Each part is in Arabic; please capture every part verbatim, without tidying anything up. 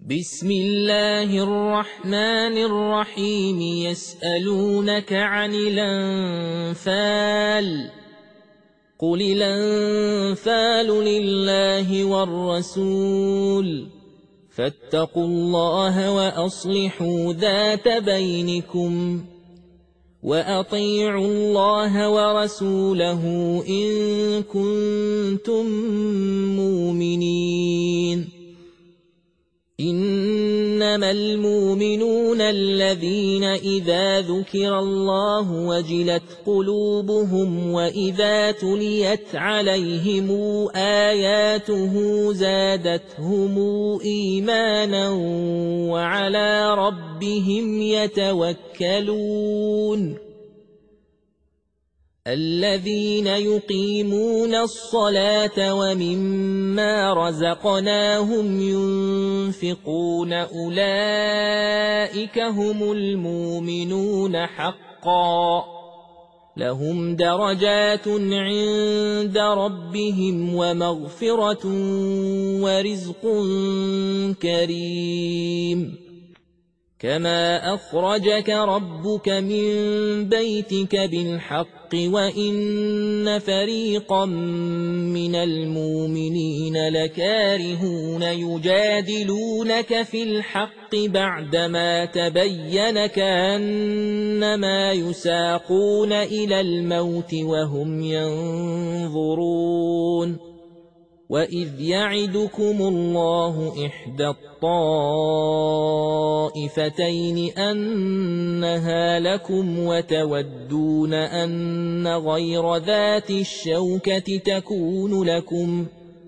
بسم الله الرحمن الرحيم يسألونك عن الأنفال قل الأنفال لله والرسول فاتقوا الله وأصلحوا ذات بينكم وأطيعوا الله ورسوله إن كنتم مؤمنين إنما المؤمنون الذين إذا ذكر الله وجلت قلوبهم وإذا تليت عليهم آياته زادتهم إيمانا وعلى ربهم يتوكلون الذين يقيمون الصلاة ومما رزقناهم ينفقون أولئك هم المؤمنون حقا لهم درجات عند ربهم ومغفرة ورزق كريم كما أخرجك ربك من بيتك بالحق وإن فريقا من المؤمنين لكارهون يجادلونك في الحق بعدما تبين كأنما يساقون إلى الموت وهم ينظرون وإذ يعدكم الله إحدى الطائفتين أنها لكم وتودون أن غير ذات الشوكة تكون لكم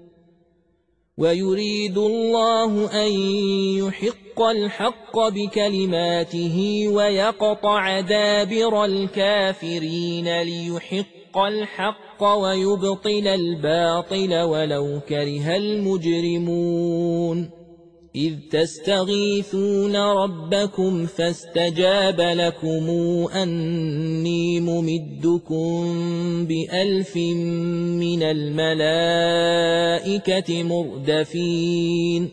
ويريد الله أن يحق الحق بكلماته ويقطع دابر الكافرين ليحق الحق ويبطل الباطل ولو كره المجرمون إذ تستغيثون ربكم فاستجاب لكم أني ممدكم بألف من الملائكة مردفين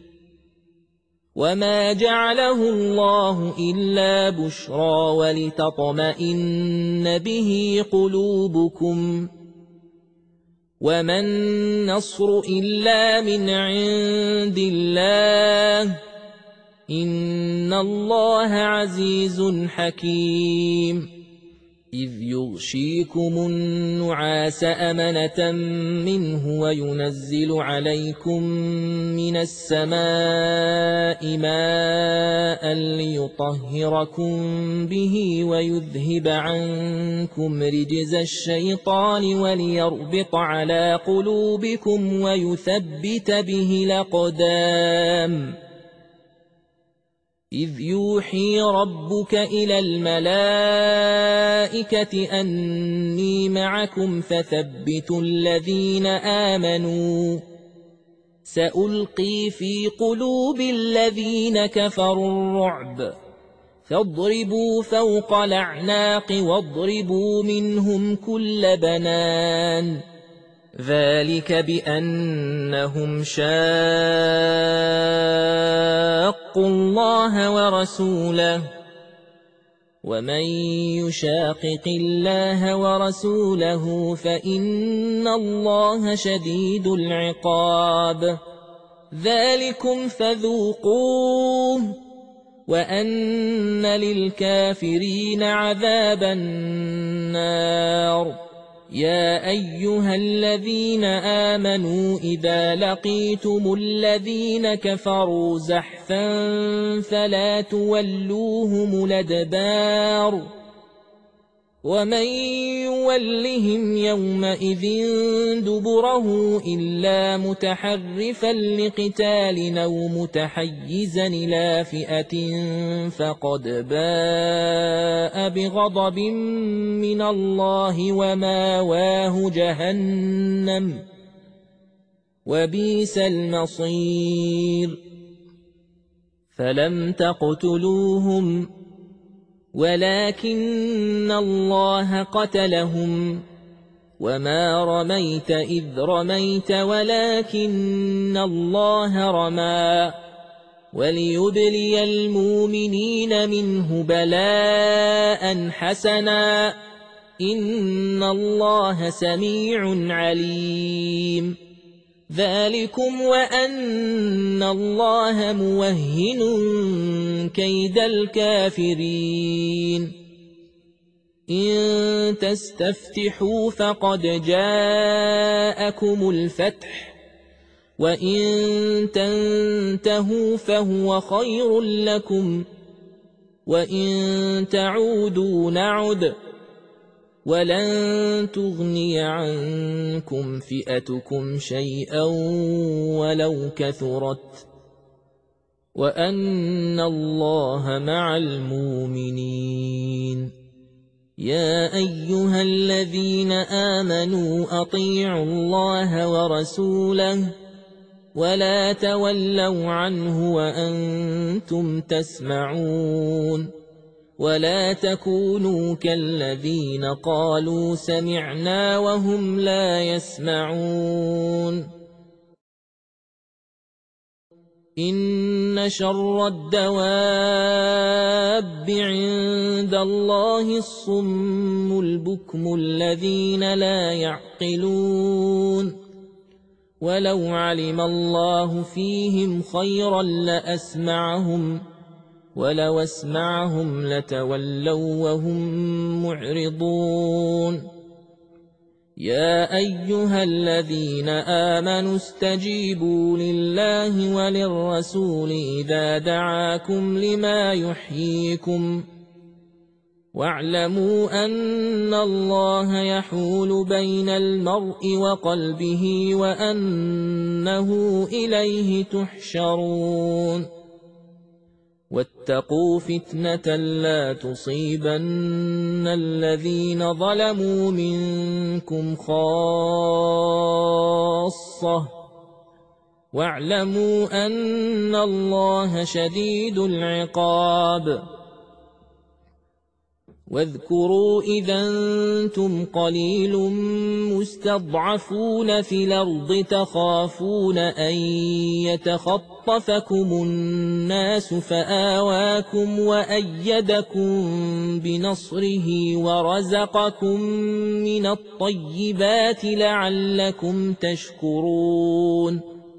وما جعله الله إلا بشرى ولتطمئن به قلوبكم وما النصر إلا من عند الله إن الله عزيز حكيم إذ يغشيكم النعاس أمنة منه وينزل عليكم من السماء ماء ليطهركم به ويذهب عنكم رجز الشيطان وليربط على قلوبكم ويثبت به الأقدام إذ يوحي ربك إلى الملائكة أني معكم فثبتوا الذين آمنوا سألقي في قلوب الذين كفروا الرعب فاضربوا فوق الأعناق واضربوا منهم كل بنان ذلك بأنهم شاقوا الله ورسوله ومن يشاقق الله ورسوله فإن الله شديد العقاب ذلكم فذوقوه وأن للكافرين عذاب النار يا أيها الذين آمنوا إذا لقيتم الذين كفروا زحفا فلا تولوهم الأدبار ومن يولهم يومئذ دبره إلا متحرفا لقتال أو متحيزا إلى فئة فقد باء بغضب من الله وماواه جهنم وبئس المصير فلم تقتلوهم ولكن الله قتلهم وما رميت إذ رميت ولكن الله رمى وليبلي المؤمنين منه بلاء حسنا إن الله سميع عليم ذلكم وأن الله موهن كيد الكافرين إن تستفتحوا فقد جاءكم الفتح وإن تنتهوا فهو خير لكم وإن تعودوا نعد ولن تغني عنكم فئتكم شيئا ولو كثرت وأن الله مع المؤمنين يا أيها الذين آمنوا أطيعوا الله ورسوله ولا تولوا عنه وأنتم تسمعون ولا تكونوا كالذين قالوا سمعنا وهم لا يسمعون إن شر الدواب عند الله الصم البكم الذين لا يعقلون ولو علم الله فيهم خيرا لأسمعهم ولو أسمعهم لتولوا وهم معرضون يا أيها الذين آمنوا استجيبوا لله وللرسول إذا دعاكم لما يحييكم واعلموا أن الله يحول بين المرء وقلبه وأنه إليه تحشرون واتقوا فتنة لا تصيبن الذين ظلموا منكم خاصة واعلموا أن الله شديد العقاب واذكروا إذا أنتم قليل مستضعفون في الأرض تخافون أن يتخطفكم الناس فآواكم وأيدكم بنصره ورزقكم من الطيبات لعلكم تشكرون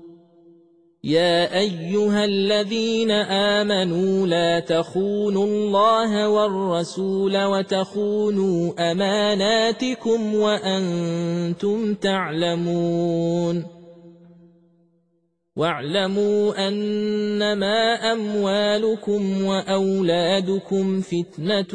يا أيها الذين آمنوا لا تخونوا الله والرسول وتخونوا أماناتكم وأنتم تعلمون واعلموا أنما أموالكم وأولادكم فتنة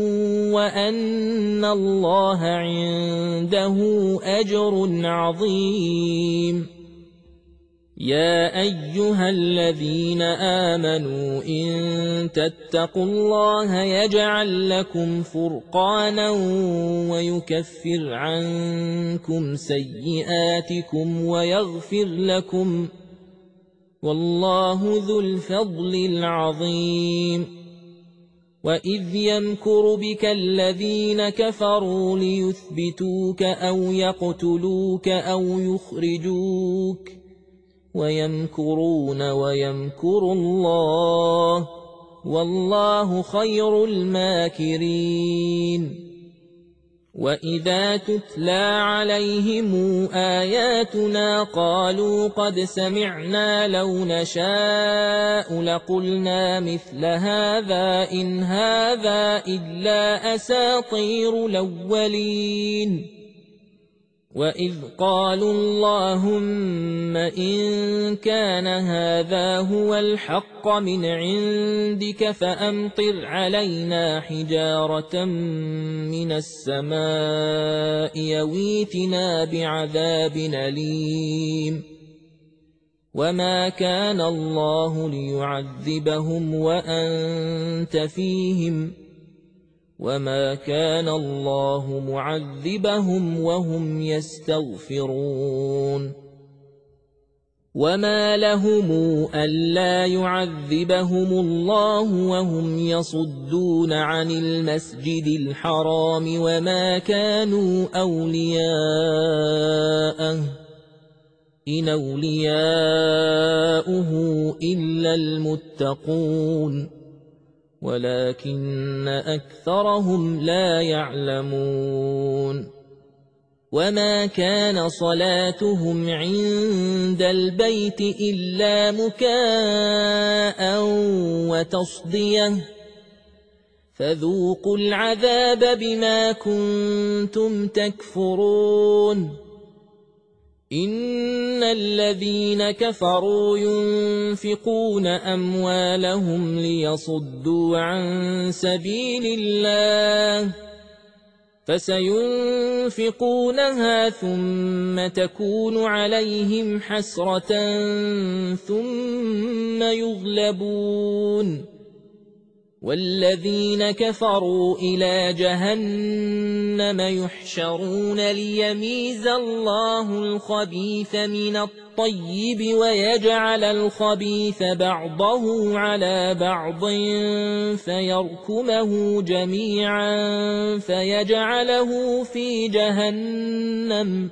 وأن الله عنده أجر عظيم يا أيها الذين آمنوا إن تتقوا الله يجعل لكم فرقانا ويكفر عنكم سيئاتكم ويغفر لكم والله ذو الفضل العظيم وإذ يمكر بك الذين كفروا ليثبتوك أو يقتلوك أو يخرجوك ويمكرون ويمكر الله والله خير الماكرين وإذا تتلى عليهم آياتنا قالوا قد سمعنا لو نشاء لقلنا مثل هذا إن هذا إلا أساطير الأولين وإذ قالوا اللهم إن كان هذا هو الحق من عندك فأمطر علينا حجارة من السماء يويتنا بعذاب أليم وما كان الله ليعذبهم وأنت فيهم وما كان الله معذبهم وهم يستغفرون وما لهم ألا يعذبهم الله وهم يصدون عن المسجد الحرام وما كانوا أولياءه إن أولياؤه إلا المتقون ولكن أكثرهم لا يعلمون وما كان صلاتهم عند البيت إلا مكاء وتصدية فذوقوا العذاب بما كنتم تكفرون إن الذين كفروا ينفقون أموالهم ليصدوا عن سبيل الله فسينفقونها ثم تكون عليهم حسرة ثم يغلبون والذين كفروا إلى جهنم يحشرون ليميز الله الخبيث من الطيب ويجعل الخبيث بعضه على بعض فيركمه جميعا فيجعله في جهنم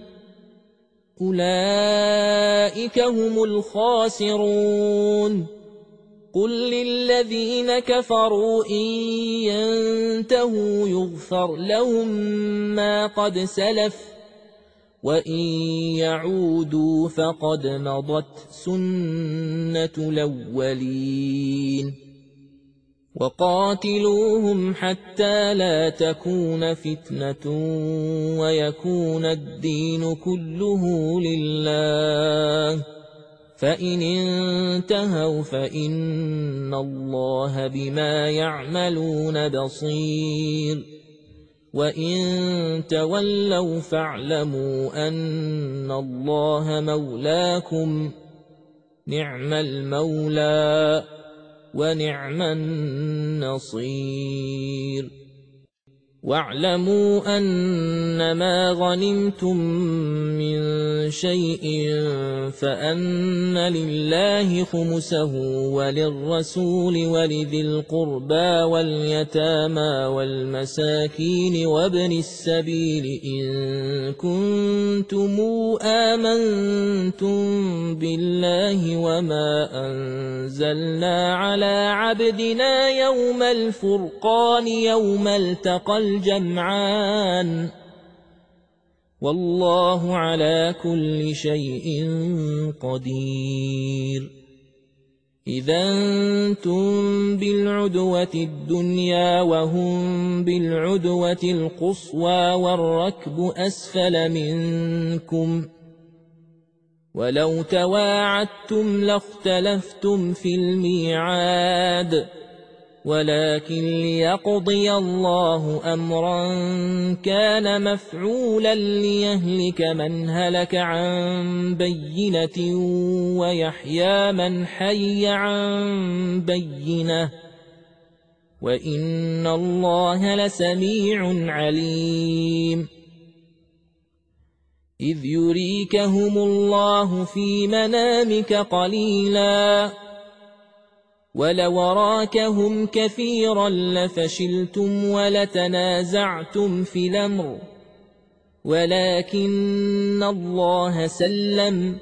أولئك هم الخاسرون قل للذين كفروا إن ينتهوا يغفر لهم ما قد سلف وإن يعودوا فقد مضت سنة الأولين وقاتلوهم حتى لا تكون فتنة ويكون الدين كله لله فإن انتهوا فإن الله بما يعملون بصير وإن تولوا فاعلموا أن الله مولاكم نعم المولى ونعم النصير واعلموا أنما غنمتم من شيء فأن لله خمسه وللرسول ولذي القربى واليتامى والمساكين وابن السبيل إن كنتم آمنتم بالله وما أنزلنا على عبدنا يوم الفرقان يوم التقى الجمعان والله على كل شيء قدير إذا أنتم بالعدوة الدنيا وهم بالعدوة القصوى والركب أسفل منكم ولو تواعدتم لاختلفتم في الميعاد ولكن ليقضي الله أمرا كان مفعولا ليهلك من هلك عن بينة ويحيى من حي عن بينة وإن الله لسميع عليم إذ يريكهم الله في منامك قليلا ولو راكهم كثيرا لفشلتم ولتنازعتم في الأمر ولكن الله سلم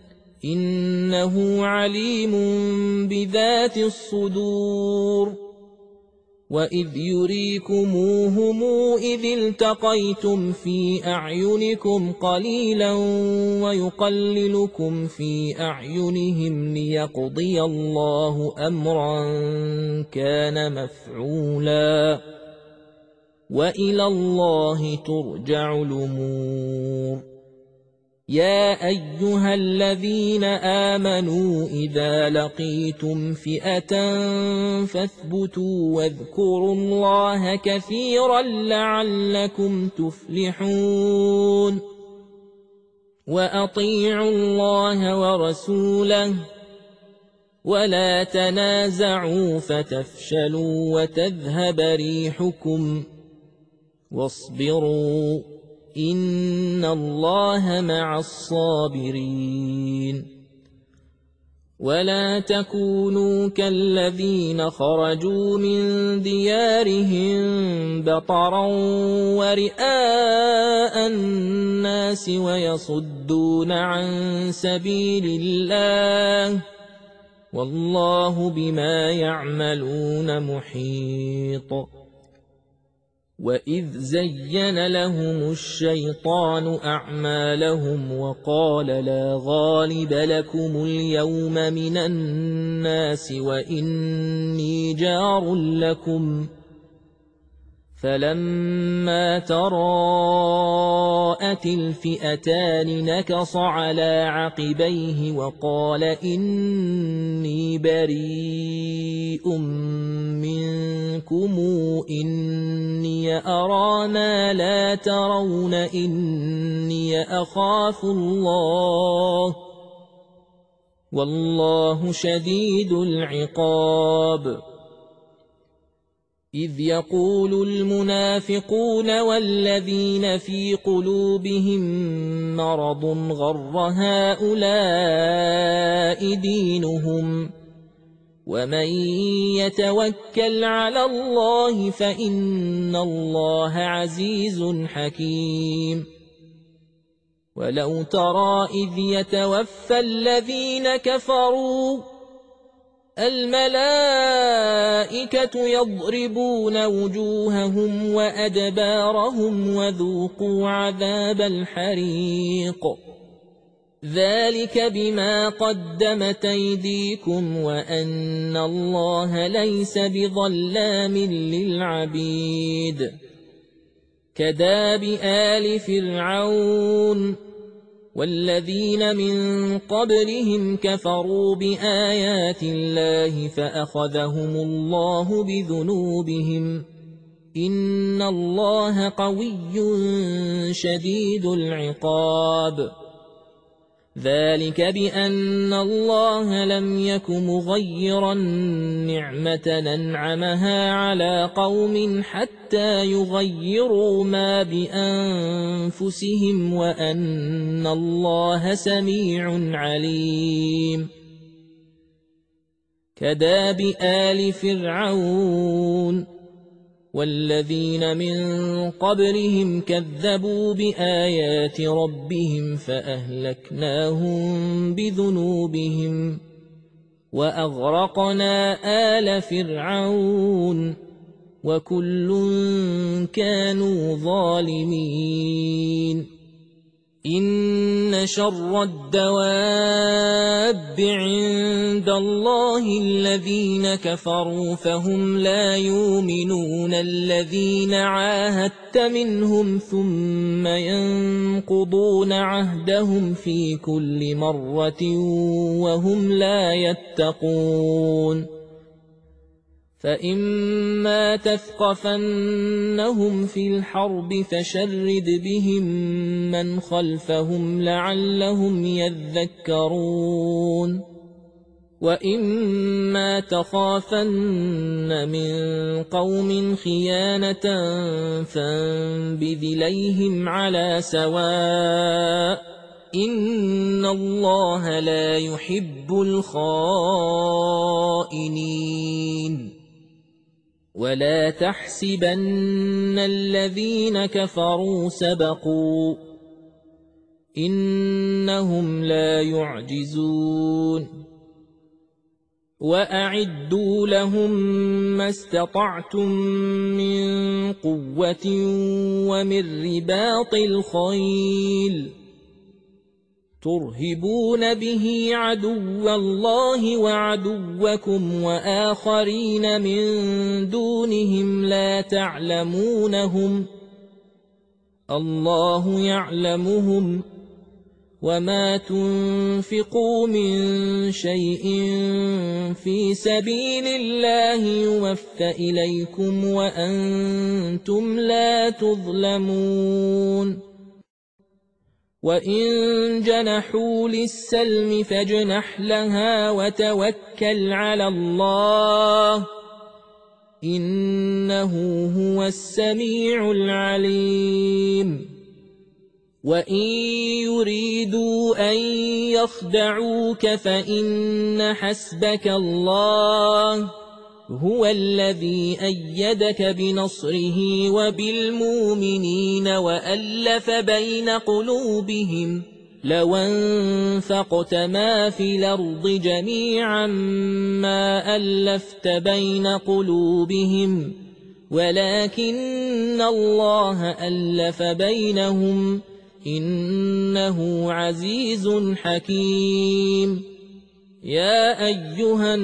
إنه عليم بذات الصدور وإذ يريكموهم إذ التقيتم في أعينكم قليلا ويقللكم في أعينهم ليقضي الله أمرا كان مفعولا وإلى الله ترجع الأمور يا أيها الذين آمنوا إذا لقيتم فئة فاثبتوا واذكروا الله كثيرا لعلكم تفلحون وأطيعوا الله ورسوله ولا تنازعوا فتفشلوا وتذهب ريحكم واصبروا إن الله مع الصابرين ولا تكونوا كالذين خرجوا من ديارهم بطرا ورئاء الناس ويصدون عن سبيل الله والله بما يعملون محيط. وإذ زين لهم الشيطان أعمالهم وقال لا غالب لكم اليوم من الناس وإني جار لكم فلما تراءت الفئتان نكص على عقبيه وقال إني بريء منكم إني أرى ما لا ترون إني أخاف الله والله شديد العقاب. إذ يقول المنافقون والذين في قلوبهم مرض غر هؤلاء دينهم ومن يتوكل على الله فإن الله عزيز حكيم. ولو ترى إذ يتوفى الذين كفروا الملائكة يضربون وجوههم وأدبارهم وذوقوا عذاب الحريق ذلك بما قدمت أيديكم وأن الله ليس بظلام للعبيد. كداب آل فرعون والذين من قبلهم كفروا بآيات الله فأخذهم الله بذنوبهم إن الله قوي شديد العقاب. ذلك بأن الله لم يك مغيرا نعمة أنعمها على قوم حتى يغيروا ما بأنفسهم وأن الله سميع عليم. كداب آل فرعون والذين من قبلهم كذبوا بآيات ربهم فأهلكناهم بذنوبهم وأغرقنا آل فرعون وكل كانوا ظالمين. إن شر الدواب عند الله الذين كفروا فهم لا يؤمنون الذين عاهدت منهم ثم ينقضون عهدهم في كل مرة وهم لا يتقون. فإما تثقفنهم في الحرب فشرد بهم من خلفهم لعلهم يذكرون. وإما تخافن من قوم خيانة فانبذ إليهم على سواء إن الله لا يحب الخائنين. ولا تحسبن الذين كفروا سبقوا إنهم لا يعجزون. وأعدوا لهم ما استطعتم من قوة ومن رباط الخيل ترهبون به عدو الله وعدوكم وآخرين من دونهم لا تعلمونهم الله يعلمهم وما تنفقوا من شيء في سبيل الله يوفى إليكم وأنتم لا تظلمون. وإن جنحوا للسلم فاجنح لها وتوكل على الله إنه هو السميع العليم. وإن يريدوا أن يخدعوك فإن حسبك الله هو الذي أيدك بنصره وبالمؤمنين وألف بين قلوبهم لو انفقت ما في الأرض جميعا ما ألفت بين قلوبهم ولكن الله ألف بينهم إنه عزيز حكيم. يا أيها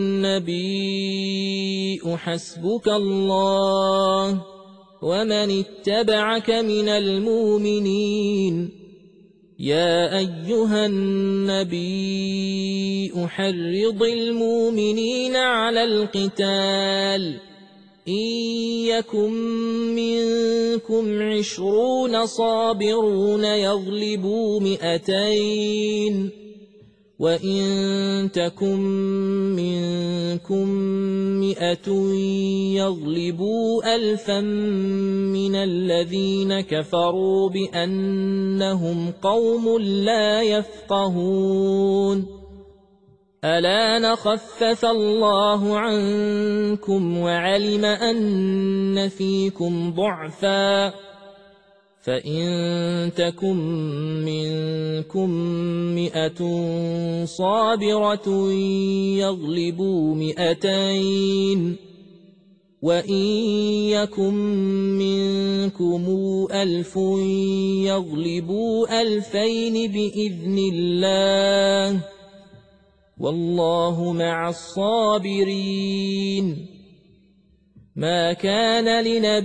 النبي حسبك الله ومن اتبعك من المؤمنين. يا أيها النبي حرض المؤمنين على القتال إن يكن منكم عشرون صابرون يغلبوا مئتين وإن تكن منكم مئة يغلبوا ألفا من الذين كفروا بأنهم قوم لا يفقهون. ألا نخفف الله عنكم وعلم أن فيكم ضعفا فإن تكن منكم مئة صابرة يغلبوا مئتين وإن يكن منكم ألف يغلبوا ألفين بإذن الله والله مع الصابرين. ما كان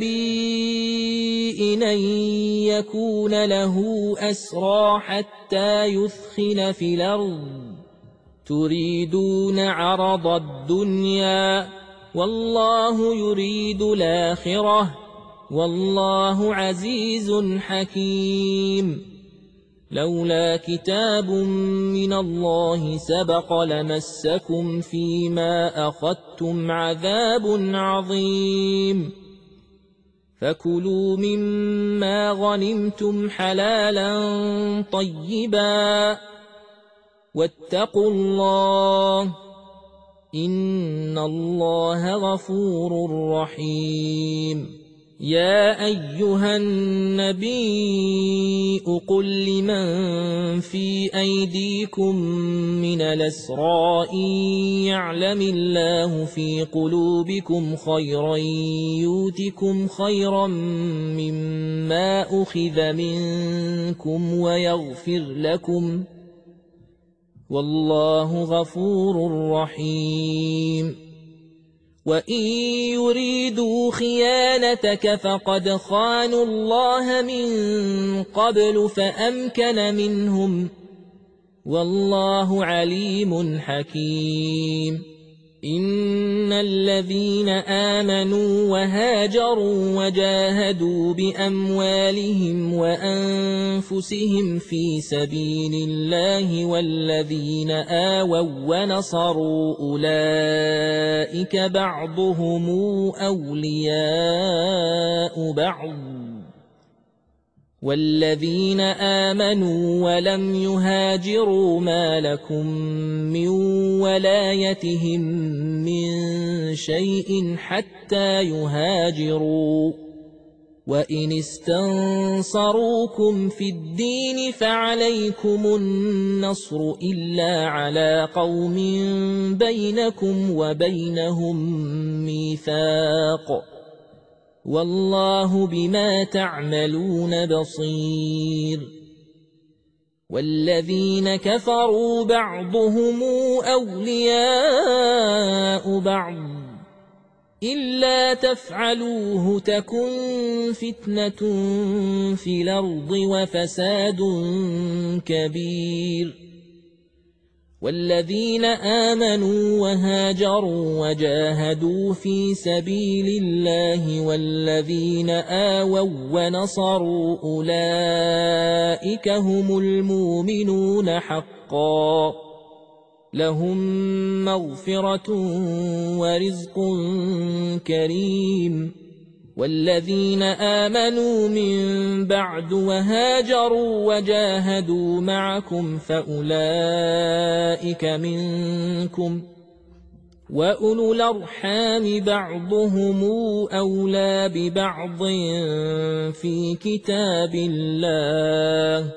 لنبي أن يكون له أسرى حتى يثخن في الأرض تريدون عرض الدنيا والله يريد الآخرة والله عزيز حكيم. لولا كتاب من الله سبق لمسكم فيما أخذتم عذاب عظيم. فكلوا مما غنمتم حلالا طيبا واتقوا الله إن الله غفور رحيم. يا أيها النبي قل لمن في أيديكم من الأسرى إن يعلم الله في قلوبكم خيرا يؤتكم خيرا مما أخذ منكم ويغفر لكم والله غفور رحيم. وإن يريدوا خيانتك فقد خانوا الله من قبل فأمكن منهم والله عليم حكيم. إن الذين آمنوا وهاجروا وجاهدوا بأموالهم وأنفسهم في سبيل الله والذين آووا ونصروا أولئك بعضهم أولياء بعض والذين آمنوا ولم يهاجروا ما لكم من ولايتهم من شيء حتى يهاجروا وإن استنصروكم في الدين فعليكم النصر إلا على قوم بينكم وبينهم ميثاق والله بما تعملون بصير. والذين كفروا بعضهم أولياء بعض إلا تفعلوه تكن فتنة في الأرض وفساد كبير. والذين آمنوا وهاجروا وجاهدوا في سبيل الله والذين آووا ونصروا أولئك هم المؤمنون حقا لهم مغفرة ورزق كريم. والذين آمنوا من بعد وهاجروا وجاهدوا معكم فأولئك منكم، وأولو الأرحام بعضهم أولى ببعض في كتاب الله،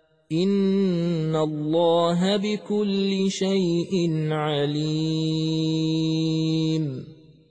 إن الله بكل شيء عليم.